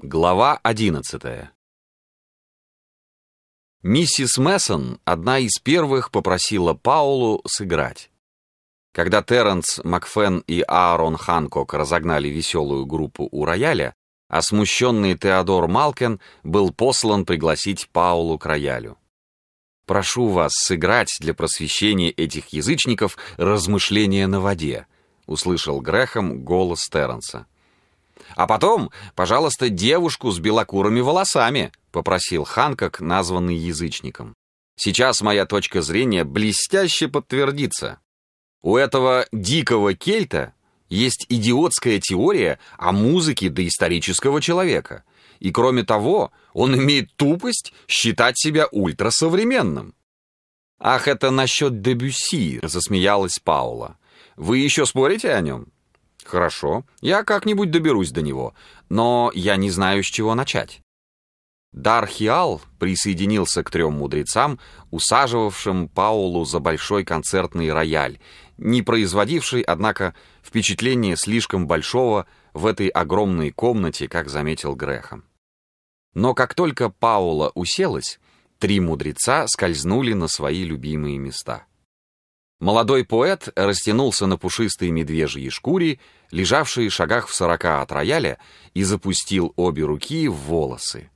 Глава 11. Миссис Мессон, одна из первых, попросила Паулу сыграть. Когда Терренс Макфен и Аарон Ханкок разогнали веселую группу у рояля, а смущенный Теодор Малкен был послан пригласить Паулу к роялю. «Прошу вас сыграть для просвещения этих язычников размышления на воде», услышал Грэхэм голос Терренса. «А потом, пожалуйста, девушку с белокурыми волосами», попросил Ханкок, названный язычником. «Сейчас моя точка зрения блестяще подтвердится. У этого дикого кельта есть идиотская теория о музыке доисторического человека. И кроме того, он имеет тупость считать себя ультрасовременным». «Ах, это насчет Дебюсси», засмеялась Паула. «Вы еще спорите о нем?» «Хорошо, я как-нибудь доберусь до него, но я не знаю, с чего начать». Дар-Хиал присоединился к трем мудрецам, усаживавшим Паулу за большой концертный рояль, не производивший, однако, впечатление слишком большого в этой огромной комнате, как заметил Грэхэм. Но как только Паула уселась, три мудреца скользнули на свои любимые места. Молодой поэт растянулся на пушистой медвежьей шкуре, лежавшей в шагах в 40 от рояля, и запустил обе руки в волосы.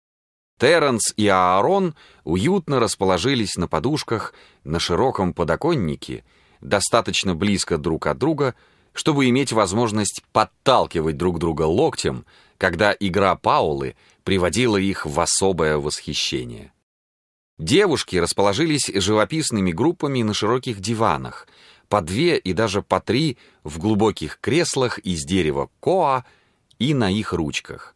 Терренс и Аарон уютно расположились на подушках на широком подоконнике, достаточно близко друг от друга, чтобы иметь возможность подталкивать друг друга локтем, когда игра Паулы приводила их в особое восхищение. Девушки расположились живописными группами на широких диванах, по две и даже по три в глубоких креслах из дерева коа и на их ручках.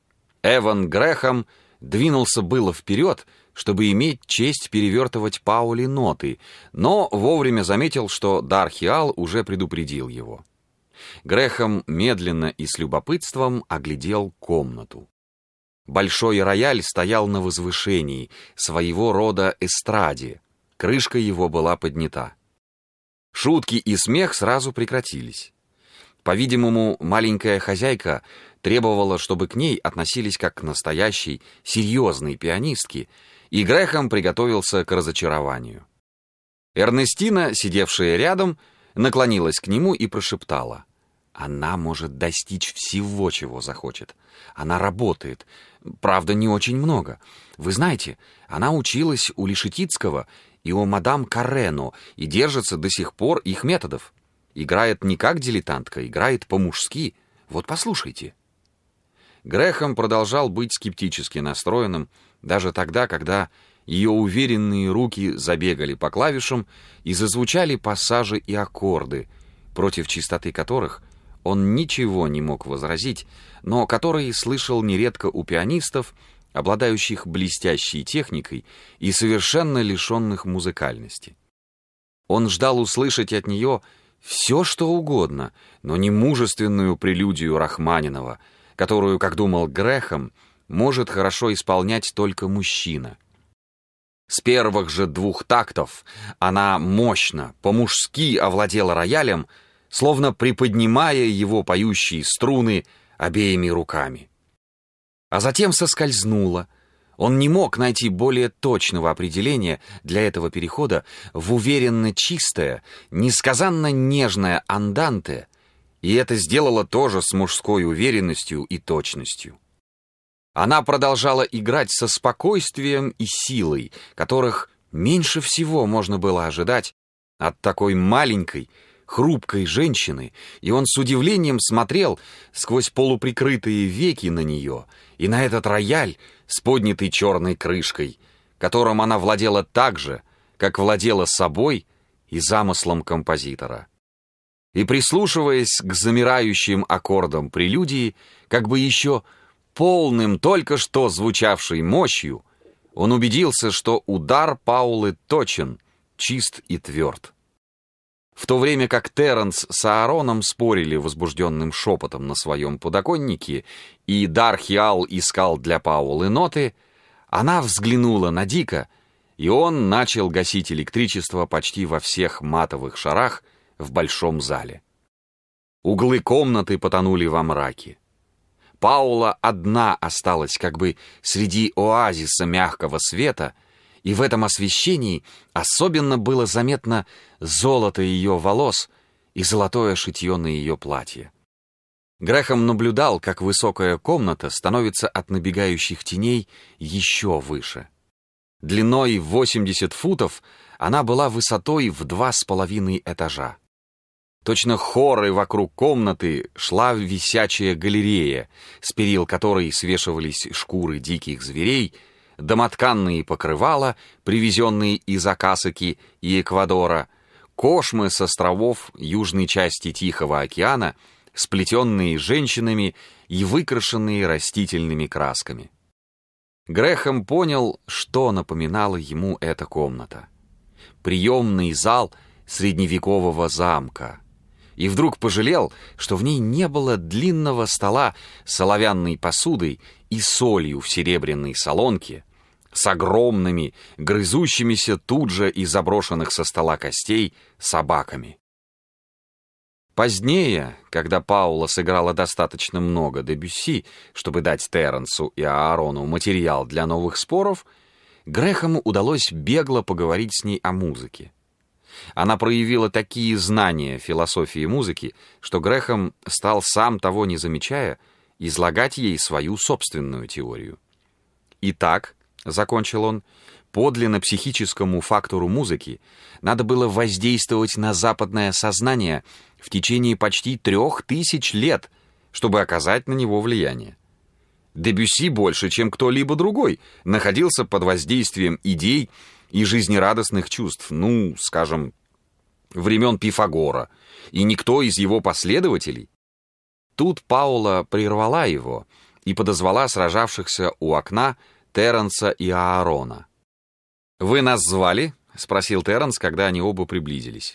Эван Грэхэм двинулся было вперед, чтобы иметь честь перевертывать Пауле ноты, но вовремя заметил, что Дар-Хиал уже предупредил его. Грэхэм медленно и с любопытством оглядел комнату. Большой рояль стоял на возвышении, своего рода эстраде. Крышка его была поднята. Шутки и смех сразу прекратились. По-видимому, маленькая хозяйка требовала, чтобы к ней относились как к настоящей, серьезной пианистке, и Грэхэм приготовился к разочарованию. Эрнестина, сидевшая рядом, наклонилась к нему и прошептала: «Она может достичь всего, чего захочет. Она работает. Правда, не очень много. Вы знаете, она училась у Лишетицкого и у мадам Каррено и держится до сих пор их методов. Играет не как дилетантка, играет по-мужски. Вот послушайте». Грэхэм продолжал быть скептически настроенным даже тогда, когда ее уверенные руки забегали по клавишам и зазвучали пассажи и аккорды, против чистоты которых он ничего не мог возразить, но которые слышал нередко у пианистов, обладающих блестящей техникой и совершенно лишенных музыкальности. Он ждал услышать от нее все, что угодно, но не мужественную прелюдию Рахманинова, которую, как думал Грэхэм, может хорошо исполнять только мужчина. С первых же двух тактов она мощно, по-мужски овладела роялем, словно приподнимая его поющие струны обеими руками. А затем соскользнула. Он не мог найти более точного определения для этого перехода в уверенно чистое, несказанно нежное анданте, и это сделала тоже с мужской уверенностью и точностью. Она продолжала играть со спокойствием и силой, которых меньше всего можно было ожидать от такой маленькой, хрупкой женщины, и он с удивлением смотрел сквозь полуприкрытые веки на нее и на этот рояль с поднятой черной крышкой, которым она владела так же, как владела собой и замыслом композитора. И прислушиваясь к замирающим аккордам прелюдии, как бы еще полным только что звучавшей мощью, он убедился, что удар Паулы точен, чист и тверд. В то время как Терренс с Аароном спорили возбужденным шепотом на своем подоконнике, и Дар-Хиал искал для Паулы ноты, она взглянула на Дика, и он начал гасить электричество почти во всех матовых шарах в большом зале. Углы комнаты потонули во мраке. Паула одна осталась как бы среди оазиса мягкого света, и в этом освещении особенно было заметно золото ее волос и золотое шитье на ее платье. Грэхэм наблюдал, как высокая комната становится от набегающих теней еще выше. Длиной в 80 футов она была высотой в 2,5 этажа. Точно хоры вокруг комнаты шла висячая галерея, с перил которой свешивались шкуры диких зверей, домотканные покрывала, привезенные из Акасаки и Эквадора, кошмы с островов южной части Тихого океана, сплетенные женщинами и выкрашенные растительными красками. Грэхэм понял, что напоминала ему эта комната. Приемный зал средневекового замка. И вдруг пожалел, что в ней не было длинного стола с оловянной посудой и солью в серебряной солонке, с огромными, грызущимися тут же из заброшенных со стола костей собаками. Позднее, когда Паула сыграла достаточно много Дебюсси, чтобы дать Теренсу и Аарону материал для новых споров, Грэхэму удалось бегло поговорить с ней о музыке. Она проявила такие знания философии музыки, что Грэхэм стал, сам того не замечая, излагать ей свою собственную теорию. «Итак», — закончил он, — «подлинно психическому фактору музыки надо было воздействовать на западное сознание в течение почти 3000 лет, чтобы оказать на него влияние. Дебюсси больше, чем кто-либо другой, находился под воздействием идей и жизнерадостных чувств, скажем, времен Пифагора, и никто из его последователей». Тут Паула прервала его и подозвала сражавшихся у окна Теренса и Аарона. «Вы нас звали?» — спросил Теренс, когда они оба приблизились.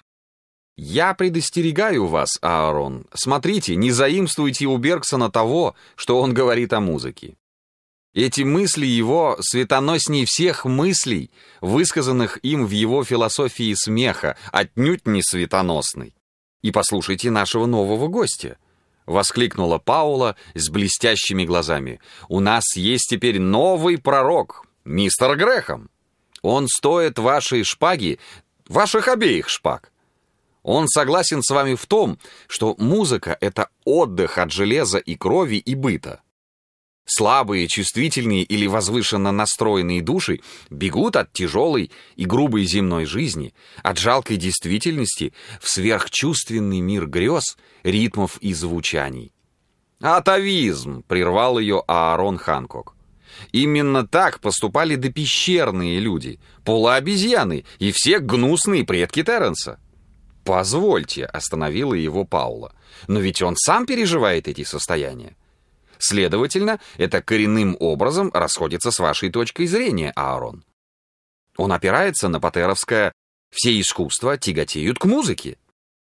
«Я предостерегаю вас, Аарон. Смотрите, не заимствуйте у Бергсона того, что он говорит о музыке. Эти мысли его светоносней всех мыслей, высказанных им в его философии смеха, отнюдь не светоносной. И послушайте нашего нового гостя», — воскликнула Паула с блестящими глазами. «У нас есть теперь новый пророк, мистер Грэхэм. Он стоит вашей шпаги, ваших обеих шпаг. Он согласен с вами в том, что музыка — это отдых от железа и крови и быта. Слабые, чувствительные или возвышенно настроенные души бегут от тяжелой и грубой земной жизни, от жалкой действительности в сверхчувственный мир грез, ритмов и звучаний». «Атавизм!» — прервал ее Аарон Ханкок. «Именно так поступали допещерные люди, полуобезьяны и все гнусные предки Теренса». «Позвольте», — остановила его Паула, «но ведь он сам переживает эти состояния. Следовательно, это коренным образом расходится с вашей точкой зрения, Аарон. Он опирается на патеровское «все искусства тяготеют к музыке».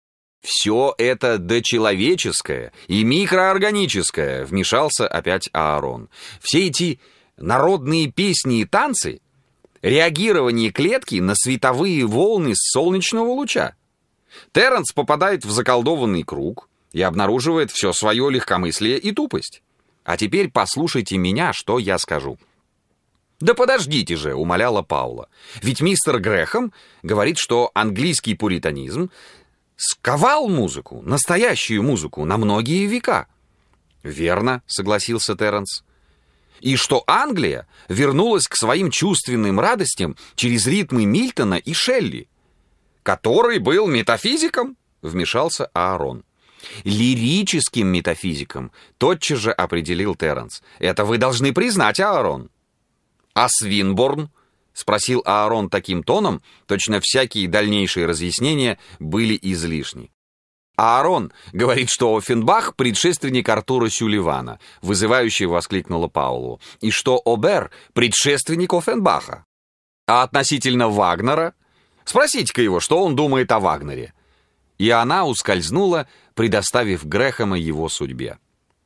«Все это дочеловеческое и микроорганическое», — вмешался опять Аарон. «Все эти народные песни и танцы — реагирование клетки на световые волны солнечного луча. Теренс попадает в заколдованный круг и обнаруживает все свое легкомыслие и тупость. А теперь послушайте меня, что я скажу». «Да подождите же», — умоляла Паула. «Ведь мистер Грэхэм говорит, что английский пуританизм сковал музыку, настоящую музыку, на многие века». «Верно», — согласился Теренс. «И что Англия вернулась к своим чувственным радостям через ритмы Мильтона и Шелли». «Который был метафизиком?» — вмешался Аарон. «Лирическим метафизиком», — тотчас же определил Теренс. «Это вы должны признать, Аарон». «А Свинборн?» — спросил Аарон таким тоном, точно всякие дальнейшие разъяснения были излишни. «Аарон говорит, что Оффенбах — предшественник Артура Сюлливана», — вызывающе воскликнула Паулу, «и что Обер — предшественник Оффенбаха. А относительно Вагнера? Спросите-ка его, что он думает о Вагнере». И она ускользнула, предоставив Грэхэма его судьбе.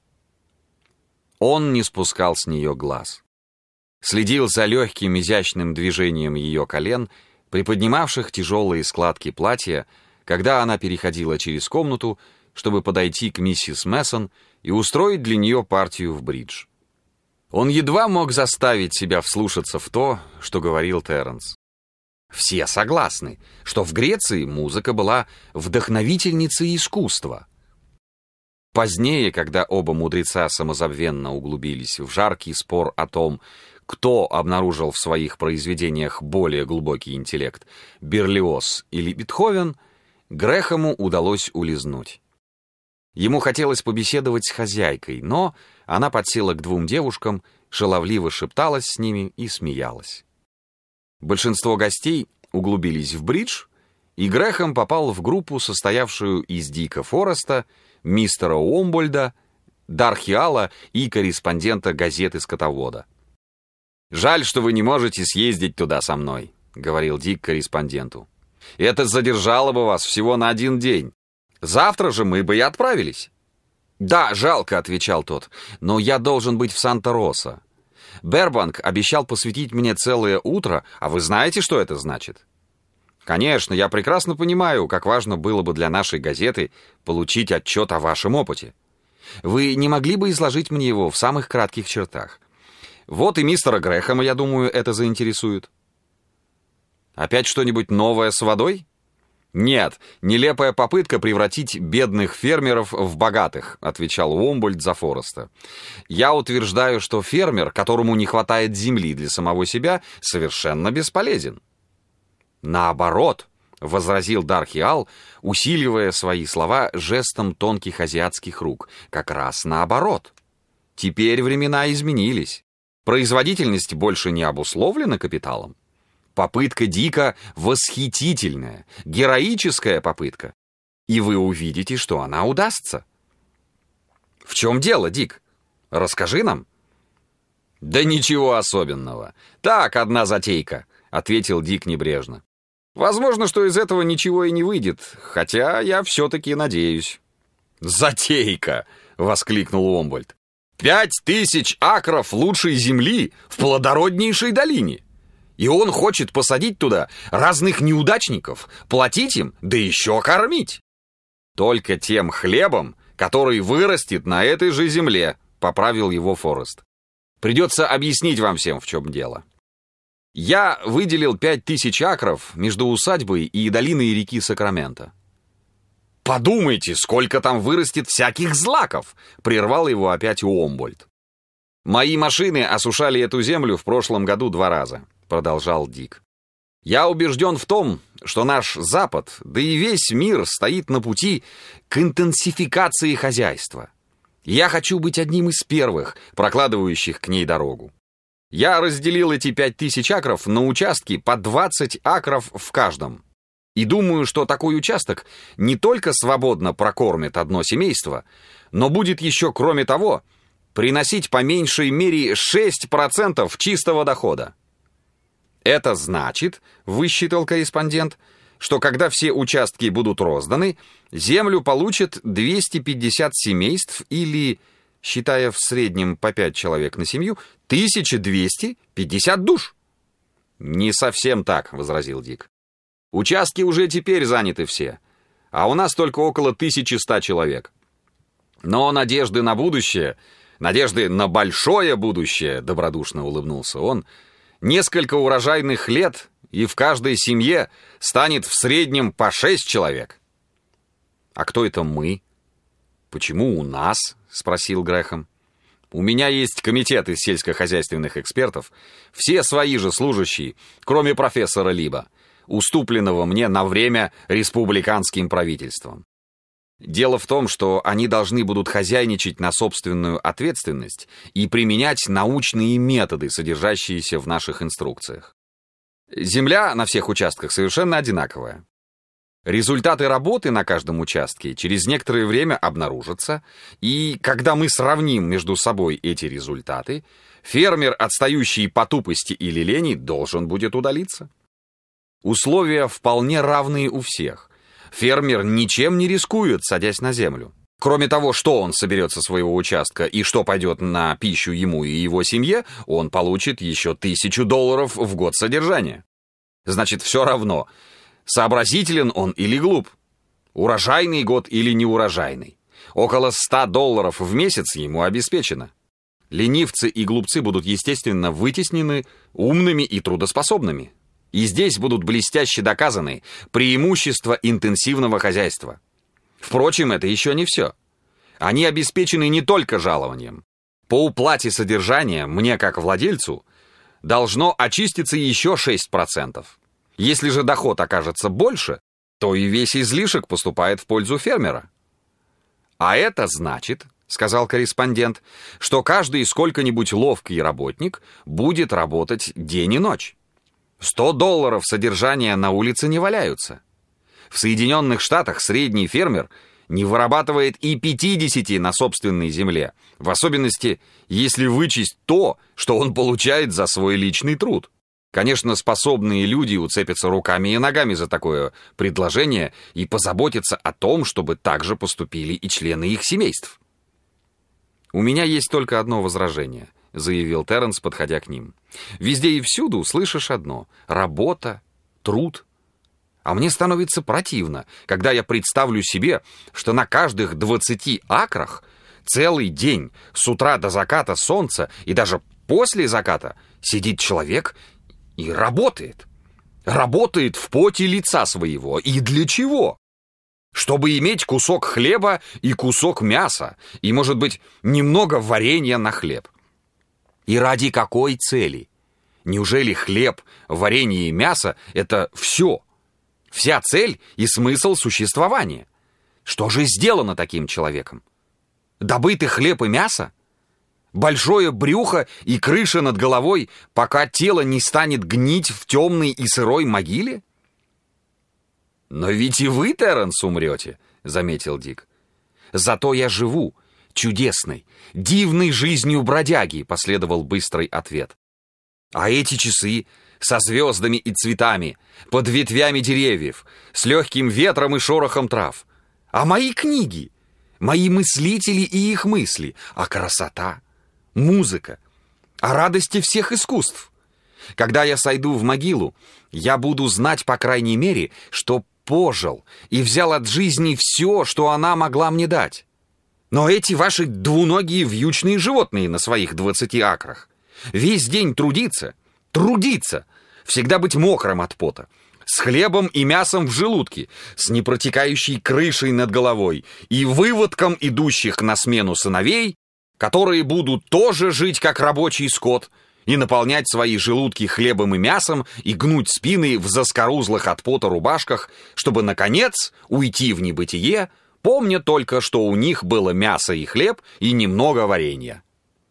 Он не спускал с нее глаз. Следил за легким изящным движением ее колен, приподнимавших тяжелые складки платья, когда она переходила через комнату чтобы подойти к миссис Мессон и устроить для нее партию в бридж. Он едва мог заставить себя вслушаться в то, что говорил Терренс. Все согласны, что в Греции музыка была вдохновительницей искусства. Позднее, когда оба мудреца самозабвенно углубились в жаркий спор о том, кто обнаружил в своих произведениях более глубокий интеллект, Берлиоз или Бетховен, Грэхэму удалось улизнуть. Ему хотелось побеседовать с хозяйкой, но она подсела к двум девушкам, шаловливо шепталась с ними и смеялась. Большинство гостей углубились в бридж, и Грэхэм попал в группу, состоявшую из Дика Фореста, мистера Уомбольда, Дархиала и корреспондента газеты «Скотовода». «Жаль, что вы не можете съездить туда со мной», — говорил Дик корреспонденту. «Это задержало бы вас всего на 1 день. Завтра же мы бы и отправились». «Да, жалко», — отвечал тот, — «но я должен быть в Санта-Роса. Бербанк обещал посвятить мне целое утро, а вы знаете, что это значит?» «Конечно, я прекрасно понимаю, как важно было бы для нашей газеты получить отчет о вашем опыте. Вы не могли бы изложить мне его в самых кратких чертах? Вот и мистера Грэхэма, я думаю, это заинтересует». «Опять что-нибудь новое с водой?» «Нет, нелепая попытка превратить бедных фермеров в богатых», отвечал Уомбольд за Фореста. «Я утверждаю, что фермер, которому не хватает земли для самого себя, совершенно бесполезен». «Наоборот», — возразил Дархиал, усиливая свои слова жестом тонких азиатских рук, «как раз наоборот. Теперь времена изменились. Производительность больше не обусловлена капиталом. Попытка Дика восхитительная, героическая попытка. И вы увидите, что она удастся». «В чем дело, Дик? Расскажи нам». «Да ничего особенного. Так, одна затейка», — ответил Дик небрежно. «Возможно, что из этого ничего и не выйдет, хотя я все-таки надеюсь». «Затейка!» — воскликнул Уомбольд. 5000 акров лучшей земли в плодороднейшей долине. И он хочет посадить туда разных неудачников, платить им, да еще кормить. Только тем хлебом, который вырастет на этой же земле, поправил его Форест. Придется объяснить вам всем, в чем дело. Я выделил 5000 акров между усадьбой и долиной реки Сакраменто. «Подумайте, сколько там вырастет всяких злаков!» — прервал его опять Уомбольд. «Мои машины осушали эту землю в прошлом году 2 раза», — продолжал Дик. «Я убежден в том, что наш Запад, да и весь мир стоит на пути к интенсификации хозяйства. Я хочу быть одним из первых, прокладывающих к ней дорогу. Я разделил эти 5000 акров на участки по 20 акров в каждом. И думаю, что такой участок не только свободно прокормит одно семейство, но будет еще, кроме того, приносить по меньшей мере 6% чистого дохода. Это значит, высчитал корреспондент, что когда все участки будут розданы, землю получат 250 семейств или, считая в среднем по 5 человек на семью, 1250 душ. «Не совсем так», — возразил Дик. «Участки уже теперь заняты все, а у нас только около 1100 человек. Но надежды на будущее, надежды на большое будущее», — добродушно улыбнулся он, «несколько урожайных лет, и в каждой семье станет в среднем по 6 человек». «А кто это мы? Почему у нас?» — спросил Грэхэм. «У меня есть комитет из сельскохозяйственных экспертов, все свои же служащие, кроме профессора Либа, уступленного мне на время республиканским правительством. Дело в том, что они должны будут хозяйничать на собственную ответственность и применять научные методы, содержащиеся в наших инструкциях. Земля на всех участках совершенно одинаковая. Результаты работы на каждом участке через некоторое время обнаружатся, и когда мы сравним между собой эти результаты, фермер, отстающий по тупости или лени, должен будет удалиться. Условия вполне равные у всех. Фермер ничем не рискует, садясь на землю. Кроме того, что он соберет со своего участка и что пойдет на пищу ему и его семье, он получит еще $1000 в год содержания. Значит, все равно, сообразителен он или глуп. Урожайный год или неурожайный. Около $100 в месяц ему обеспечено. Ленивцы и глупцы будут, естественно, вытеснены умными и трудоспособными. И здесь будут блестяще доказаны преимущества интенсивного хозяйства. Впрочем, это еще не все. Они обеспечены не только жалованием. По уплате содержания мне, как владельцу, должно очиститься еще 6%. Если же доход окажется больше, то и весь излишек поступает в пользу фермера. А это значит, сказал корреспондент, что каждый сколько-нибудь ловкий работник будет работать день и ночь. $100 содержания на улице не валяются. В Соединенных Штатах средний фермер не вырабатывает и 50 на собственной земле, в особенности, если вычесть то, что он получает за свой личный труд. Конечно, способные люди уцепятся руками и ногами за такое предложение и позаботятся о том, чтобы так же поступили и члены их семейств. «У меня есть только одно возражение», — заявил Терренс, подходя к ним. «Везде и всюду слышишь одно — работа, труд. А мне становится противно, когда я представлю себе, что на каждых 20 акрах целый день, с утра до заката солнца и даже после заката, сидит человек и работает. Работает в поте лица своего. И для чего? Чтобы иметь кусок хлеба и кусок мяса, и, может быть, немного варенья на хлеб. И ради какой цели? Неужели хлеб, варенье и мясо — это все? Вся цель и смысл существования? Что же сделано таким человеком? Добыты хлеб и мясо? Большое брюхо и крыша над головой, пока тело не станет гнить в темной и сырой могиле? «Но ведь и вы, Терренс, умрете», — заметил Дик. «Зато я живу чудесной, дивной жизнью бродяги», — последовал быстрый ответ. «А эти часы со звездами и цветами, под ветвями деревьев, с легким ветром и шорохом трав. А мои книги, мои мыслители и их мысли, а красота, музыка, о радости всех искусств. Когда я сойду в могилу, я буду знать, по крайней мере, что пожил и взял от жизни все, что она могла мне дать. Но эти ваши двуногие вьючные животные на своих 20 акрах, весь день трудиться, всегда быть мокрым от пота, с хлебом и мясом в желудке, с непротекающей крышей над головой и выводком идущих на смену сыновей, которые будут тоже жить как рабочий скот и наполнять свои желудки хлебом и мясом и гнуть спины в заскорузлых от пота рубашках, чтобы, наконец, уйти в небытие, помня только, что у них было мясо и хлеб и немного варенья.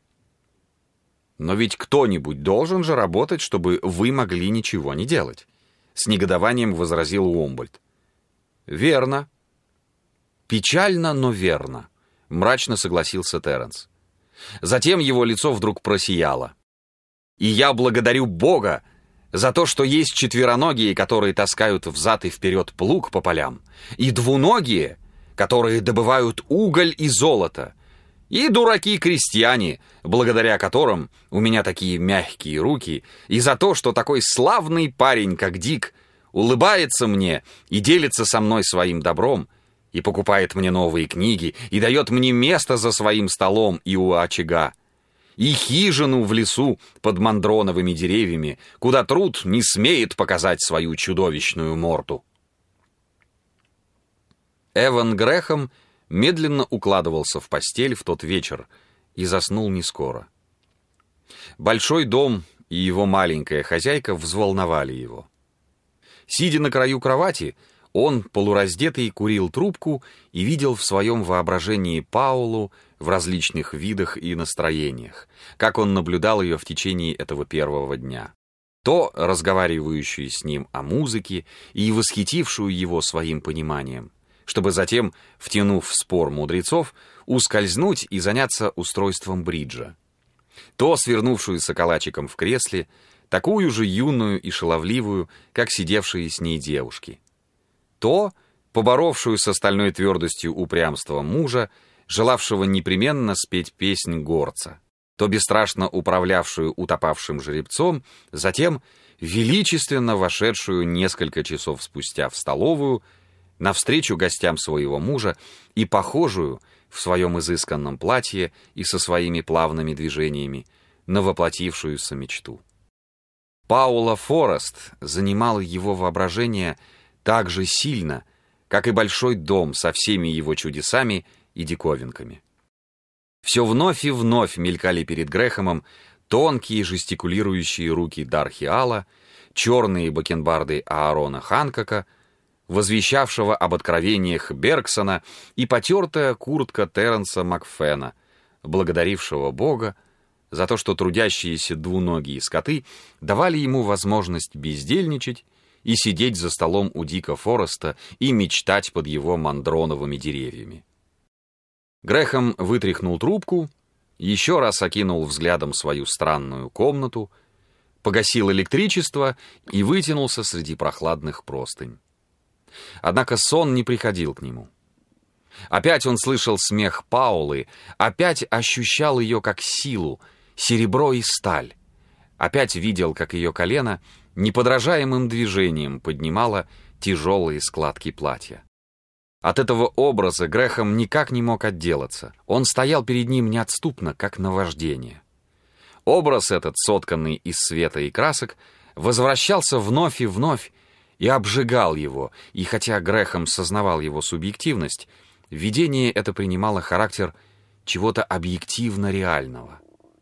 «Но ведь кто-нибудь должен же работать, чтобы вы могли ничего не делать», — с негодованием возразил Уомбольд. «Верно». «Печально, но верно», — мрачно согласился Терренс. Затем его лицо вдруг просияло. «И я благодарю Бога за то, что есть четвероногие, которые таскают взад и вперед плуг по полям, и двуногие, которые добывают уголь и золото, и дураки-крестьяне, благодаря которым у меня такие мягкие руки, и за то, что такой славный парень, как Дик, улыбается мне и делится со мной своим добром, и покупает мне новые книги, и дает мне место за своим столом и у очага, и хижину в лесу под мандроновыми деревьями, куда труд не смеет показать свою чудовищную морду». Эван Грэхэм медленно укладывался в постель в тот вечер и заснул нескоро. Большой дом и его маленькая хозяйка взволновали его. Сидя на краю кровати, он, полураздетый, курил трубку и видел в своем воображении Паулу в различных видах и настроениях, как он наблюдал ее в течение этого первого дня. То разговаривающую с ним о музыке и восхитившую его своим пониманием, чтобы затем, втянув в спор мудрецов, ускользнуть и заняться устройством бриджа. То свернувшуюся калачиком в кресле, такую же юную и шаловливую, как сидевшие с ней девушки. То, поборовшую с остальной твердостью упрямства мужа, желавшего непременно спеть песнь горца, то бесстрашно управлявшую утопавшим жеребцом, затем величественно вошедшую несколько часов спустя в столовую, навстречу гостям своего мужа и похожую в своем изысканном платье и со своими плавными движениями на воплотившуюся мечту. Паула Форест занимала его воображение так же сильно, как и большой дом со всеми его чудесами и диковинками. Все вновь и вновь мелькали перед Грэхэмом тонкие жестикулирующие руки Дархи Алла, черные бакенбарды Аарона Ханкока, возвещавшего об откровениях Бергсона, и потертая куртка Терренса Макфена, благодарившего Бога за то, что трудящиеся двуногие скоты давали ему возможность бездельничать и сидеть за столом у Дика Фореста и мечтать под его мандроновыми деревьями. Грэхэм вытряхнул трубку, еще раз окинул взглядом свою странную комнату, погасил электричество и вытянулся среди прохладных простынь. Однако сон не приходил к нему. Опять он слышал смех Паулы, опять ощущал ее как силу, серебро и сталь. Опять видел, как ее колено неподражаемым движением поднимало тяжелые складки платья. От этого образа Грэхэм никак не мог отделаться. Он стоял перед ним неотступно, как наваждение. Образ этот, сотканный из света и красок, возвращался вновь и обжигал его, и хотя Грэхэм сознавал его субъективность, видение это принимало характер чего-то объективно реального.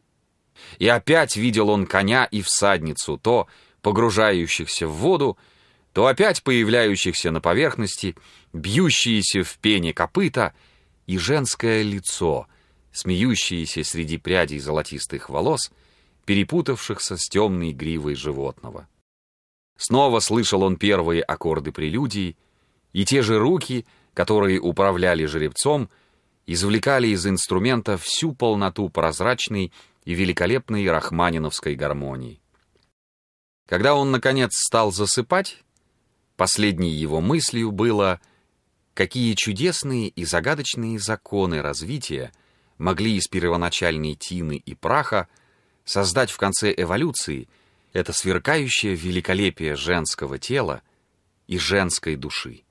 И опять видел он коня и всадницу, то погружающихся в воду, то опять появляющихся на поверхности, бьющиеся в пене копыта, и женское лицо, смеющееся среди прядей золотистых волос, перепутавшихся с темной гривой животного. Снова слышал он первые аккорды прелюдии, и те же руки, которые управляли жеребцом, извлекали из инструмента всю полноту прозрачной и великолепной рахманиновской гармонии. Когда он, наконец, стал засыпать, последней его мыслью было, какие чудесные и загадочные законы развития могли из первоначальной тины и праха создать в конце эволюции это сверкающее великолепие женского тела и женской души.